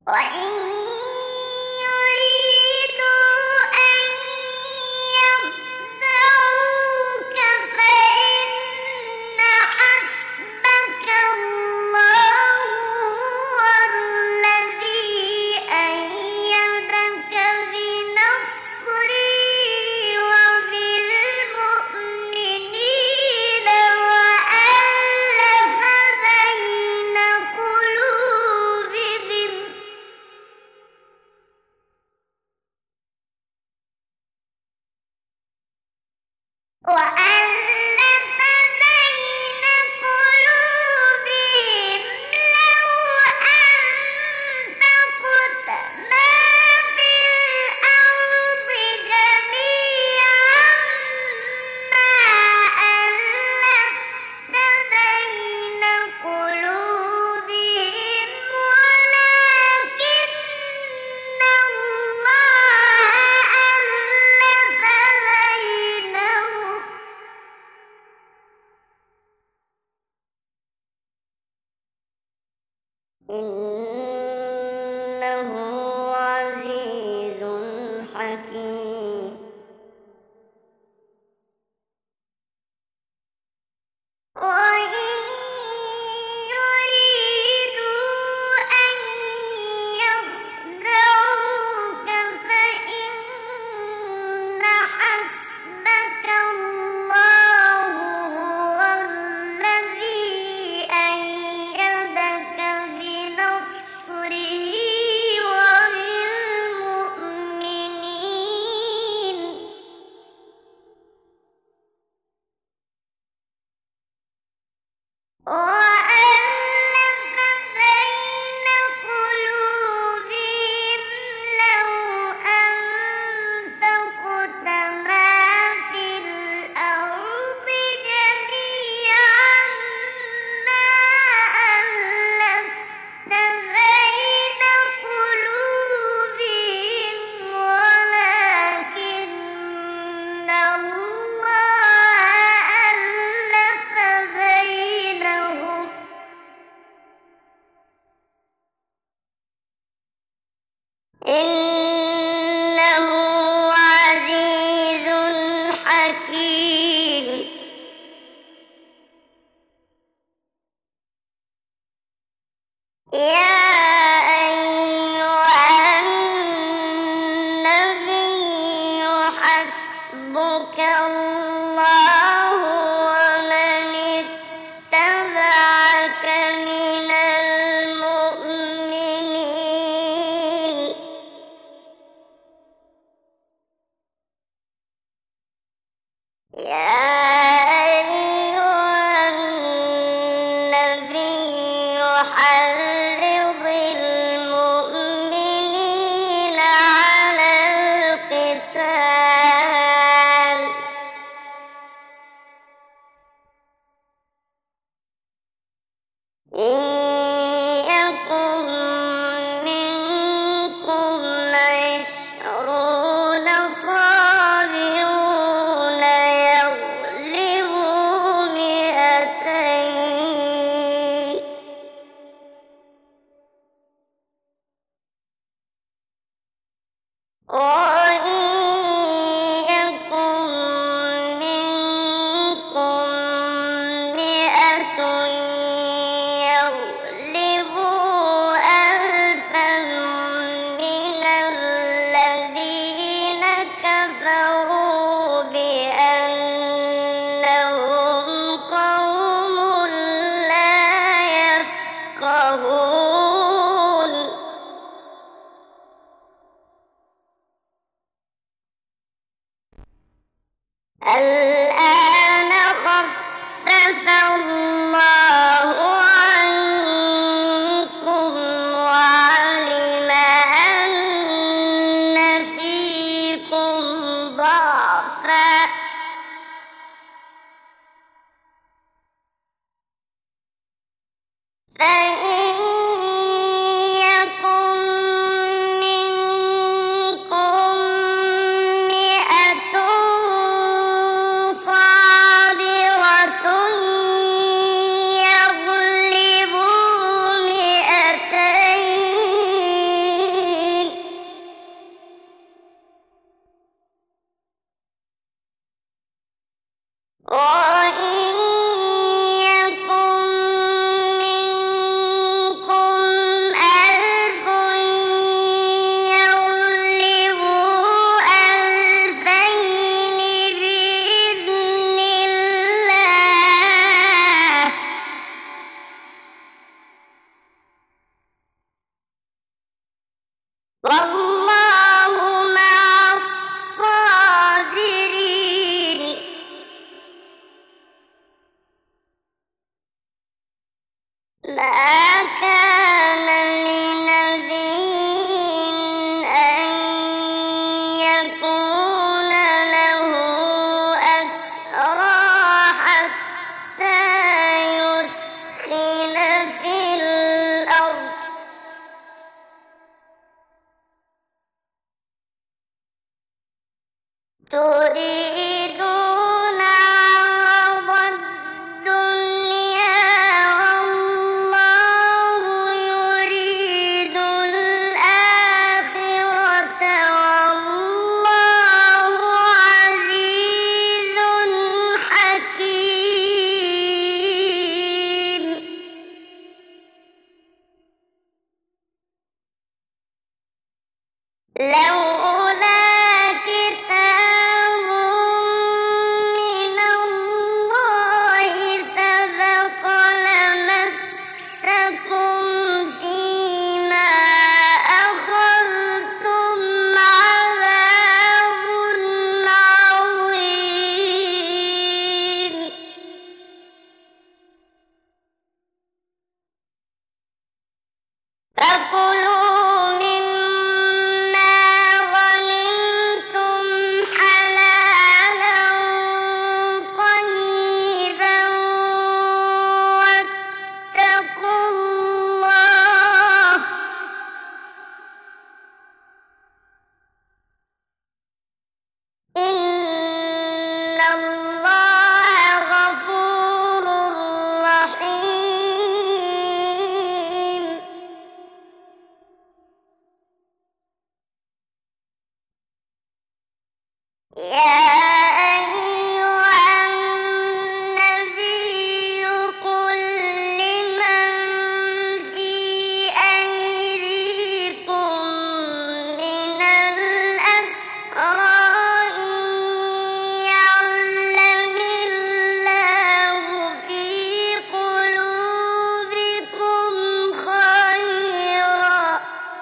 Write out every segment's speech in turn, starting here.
وإن يريدوا أن يخدعوك فإن حسبك الله هو الذي أيدك بنصره وبالمؤمنين وألف بين قلوبهم لو أنفقت ما في الأرض جميعا ما ألفت بين قلوبهم ولكن الله ألف بينهم إنه عزيز حكيم وإن يريدوا أن يخدعوك فإن حسبك الله هو الذي أيدك بنصره وبالمؤمنين وألف بين قلوبهم لو أنفقت ما في الأرض جميعا ما ألفت بين قلوبهم ولكن الله ألف بينهم إنه عزيز حكيم يا أيها النبي حسبك الله ومن اتبعك من المؤمنين يا أيها النبي حرض المؤمنين على القتال إن يكن منكم 20 صابرون يغلبوا 200 وإن يكن منكم 100 يغلبوا 1000 من الذين كفروا بأنهم قوم لا يفقهون الآن خفف الله عنكم وعلم أن فيكم ضعفا فإن يكن منكم 100 صابرة يغلبوا 200 والله مع الصابرين ما كان لنبي أن يكون له أسرى حتى يثخن في الأرض تريدون عرض الدنيا والله يريد الآخرة والله عزيز حكيم لولا كتاب من الله سبق لمسكم فيما أخذتم عذاب عظيم فكلوا مما غنمتم حلالا طيبا واتقوا الله إن الله غفور رحيم يا أيها النبي قل لمن في أيديكم من الأسرى إن يعلم الله في قلوبكم خيرا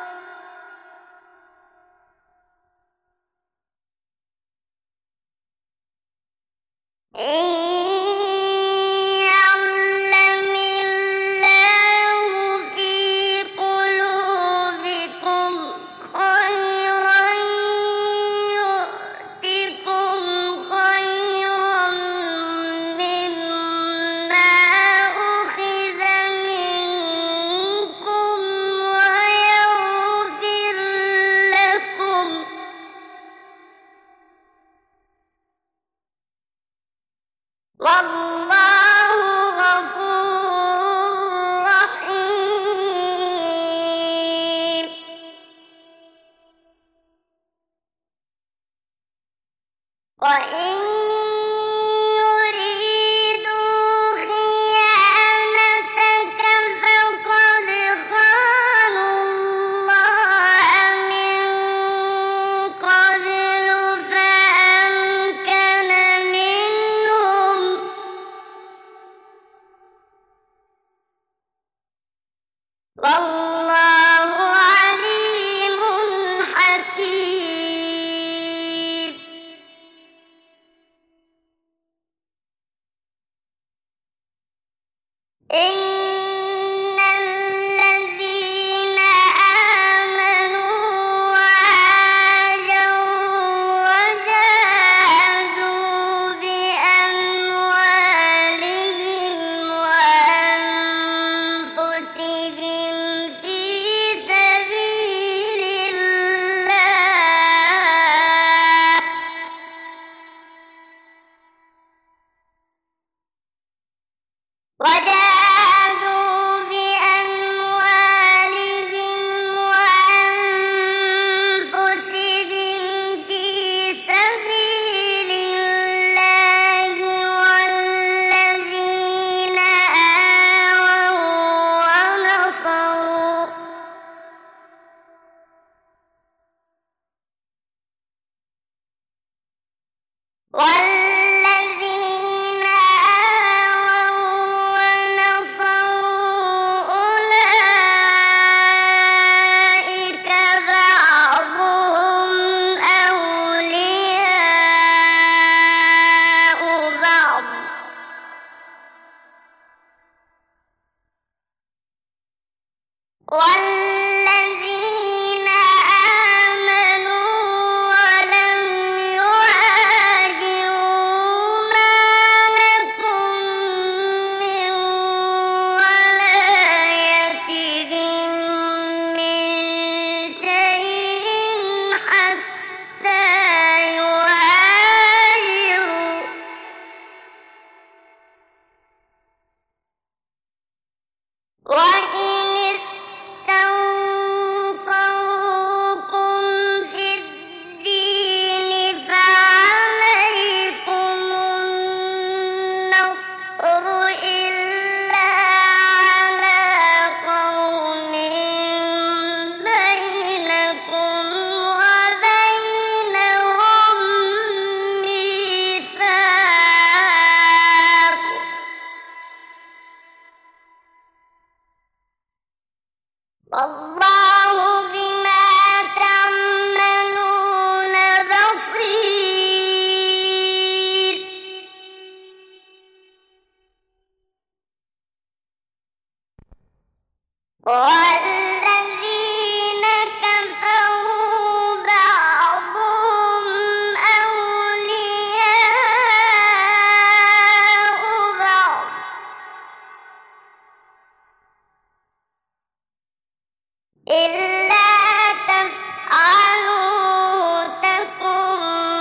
إن يعلم الله في قلوبكم خيرا يؤتكم خيرا مما أخذ منكم ويغفر لكم والله غفور رحيم وإن يريدوا خيانتك فقد خانوا الله من قبل فأمكن منهم والله عليم حكيم إن الذين آمنوا وهاجروا وجاهدوا بأموالهم وأنفسهم في والذين آمنوا ولم يهاجروا ما لكم من ولايتهم من شيء حتى يهاجروا وإن استنصروكم في الدين فعليكم النصر إلا على قوم بينكم وبينهم ميثاق والله بما تعملون بصير والذين كفروا بعضهم أولياء بعض إلا تفعلوا تكن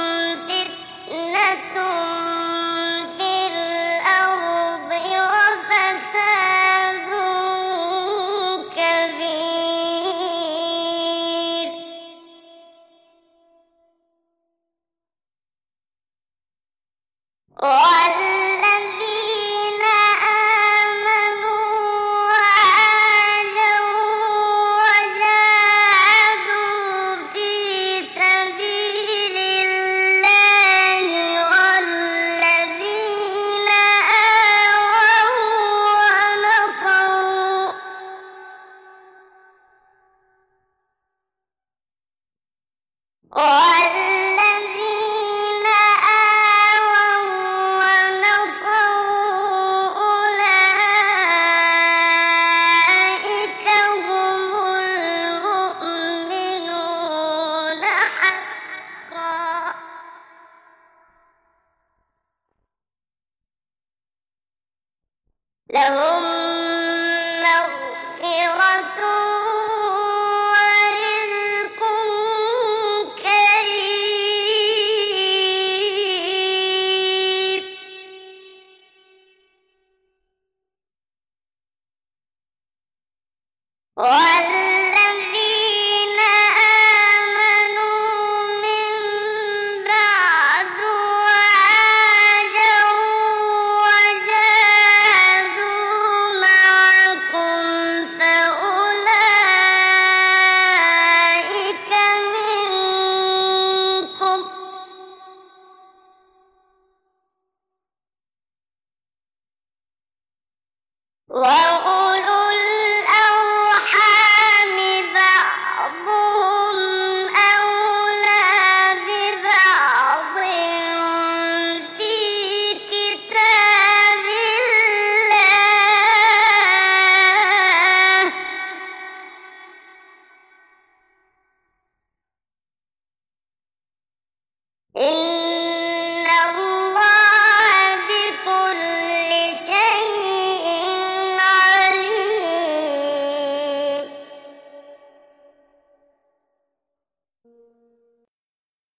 فتنة في الأرض وفساد كبير والذين آمنوا وهاجروا وجاهدوا في سبيل الله والذين آووا ونصروا والذين آووا ونصروا أولئك هم المؤمنون حقا لهم مغفرة ورزق كريم والذين آمنوا من بعد وهاجروا وجاهدوا معكم فأولئك منكم وأولو الأرحام بعضهم أولى ببعض في كتاب الله إن